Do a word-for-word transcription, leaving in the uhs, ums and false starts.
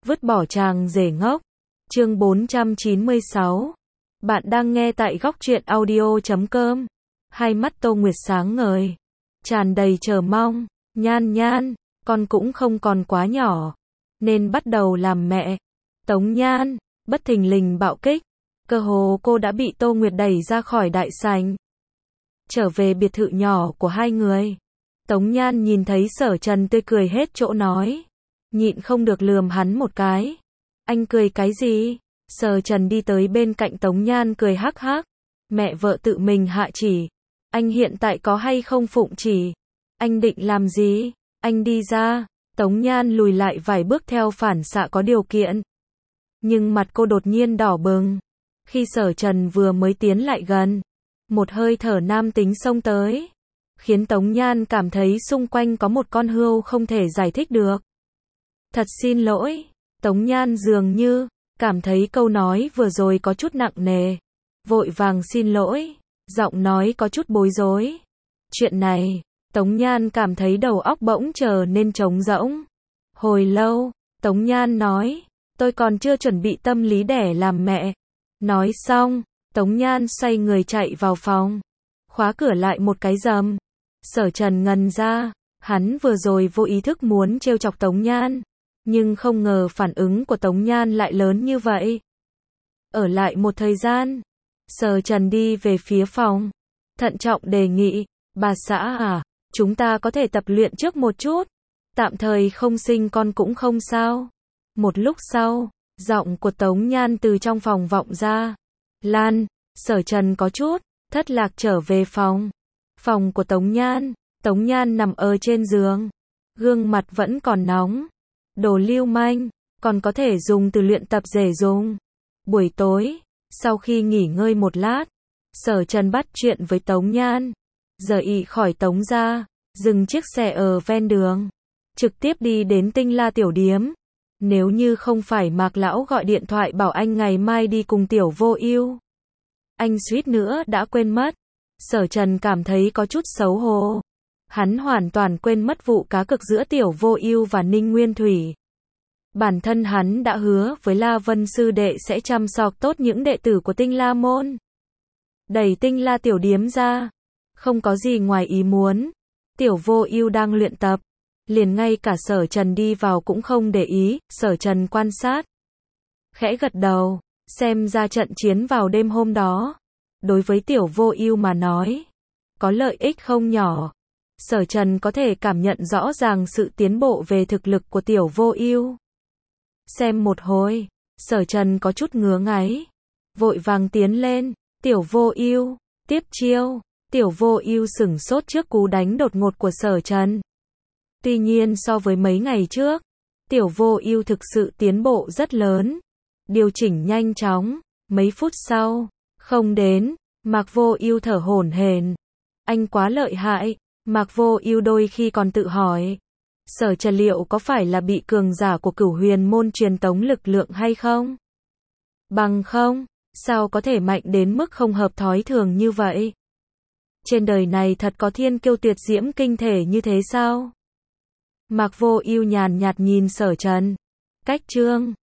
Vứt bỏ chàng rể ngốc. Chương bốn trăm chín mươi sáu. Bạn đang nghe tại góc truyện audio chấm com. Hai mắt Tô Nguyệt sáng ngời, tràn đầy chờ mong. Nhan Nhan, con cũng không còn quá nhỏ, nên bắt đầu làm mẹ. Tống Nhan, bất thình lình bạo kích. Cơ hồ cô đã bị Tô Nguyệt đẩy ra khỏi đại sảnh. Trở về biệt thự nhỏ của hai người, Tống Nhan nhìn thấy Sở Trần tươi cười hết chỗ nói, nhịn không được lườm hắn một cái. Anh cười cái gì? Sở Trần đi tới bên cạnh Tống Nhan cười hắc hắc. Mẹ vợ tự mình hạ chỉ. Anh hiện tại có hay không phụng chỉ? Anh định làm gì? Anh đi ra. Tống Nhan lùi lại vài bước theo phản xạ có điều kiện. Nhưng mặt cô đột nhiên đỏ bừng. Khi Sở Trần vừa mới tiến lại gần, một hơi thở nam tính xông tới, khiến Tống Nhan cảm thấy xung quanh có một con hươu không thể giải thích được. Thật xin lỗi. Tống Nhan dường như cảm thấy câu nói vừa rồi có chút nặng nề, vội vàng xin lỗi, giọng nói có chút bối rối. Chuyện này, Tống Nhan cảm thấy đầu óc bỗng trở nên trống rỗng. Hồi lâu, Tống Nhan nói, tôi còn chưa chuẩn bị tâm lý để làm mẹ. Nói xong, Tống Nhan xoay người chạy vào phòng, khóa cửa lại một cái rầm. Sở Trần ngần ra, hắn vừa rồi vô ý thức muốn trêu chọc Tống Nhan, nhưng không ngờ phản ứng của Tống Nhan lại lớn như vậy. Ở lại một thời gian, Sở Trần đi về phía phòng, thận trọng đề nghị, bà xã à, chúng ta có thể tập luyện trước một chút, tạm thời không sinh con cũng không sao. Một lúc sau, giọng của Tống Nhan từ trong phòng vọng ra. Lan, Sở Trần có chút thất lạc trở về phòng. Phòng của Tống Nhan, Tống Nhan nằm ở trên giường, gương mặt vẫn còn nóng. Đồ lưu manh, còn có thể dùng từ luyện tập rể dùng. Buổi tối, sau khi nghỉ ngơi một lát, Sở Trần bắt chuyện với Tống Nhan, rời y khỏi Tống gia, dừng chiếc xe ở ven đường, trực tiếp đi đến Tinh La tiểu điếm. Nếu như không phải Mạc lão gọi điện thoại bảo anh ngày mai đi cùng Tiểu Vô Ưu, anh suýt nữa đã quên mất. Sở Trần cảm thấy có chút xấu hổ. Hắn hoàn toàn quên mất vụ cá cược giữa Tiểu Vô Ưu và Ninh Nguyên Thủy. Bản thân hắn đã hứa với La Vân sư đệ sẽ chăm sóc tốt những đệ tử của Tinh La môn. Đẩy Tinh La tiểu điếm ra, không có gì ngoài ý muốn. Tiểu Vô Ưu đang luyện tập, liền ngay cả Sở Trần đi vào cũng không để ý. Sở Trần quan sát, khẽ gật đầu, xem ra trận chiến vào đêm hôm đó, đối với Tiểu Vô Ưu mà nói, có lợi ích không nhỏ. Sở Trần có thể cảm nhận rõ ràng sự tiến bộ về thực lực của Tiểu Vô Ưu. Xem một hồi, Sở Trần có chút ngứa ngáy, vội vàng tiến lên. Tiểu Vô Ưu, tiếp chiêu. Tiểu Vô Ưu sửng sốt trước cú đánh đột ngột của Sở Trần. Tuy nhiên so với mấy ngày trước, Tiểu Vô Ưu thực sự tiến bộ rất lớn, điều chỉnh nhanh chóng. Mấy phút sau, không đến, Mạc Vô Ưu thở hổn hển. Anh quá lợi hại. Mạc Vô Ưu đôi khi còn tự hỏi, Sở Trần liệu có phải là bị cường giả của Cửu Huyền môn truyền tống lực lượng hay không? Bằng không, sao có thể mạnh đến mức không hợp thói thường như vậy? Trên đời này thật có thiên kiêu tuyệt diễm kinh thể như thế sao? Mạc Vô Ưu nhàn nhạt nhìn Sở Trần. Cách chương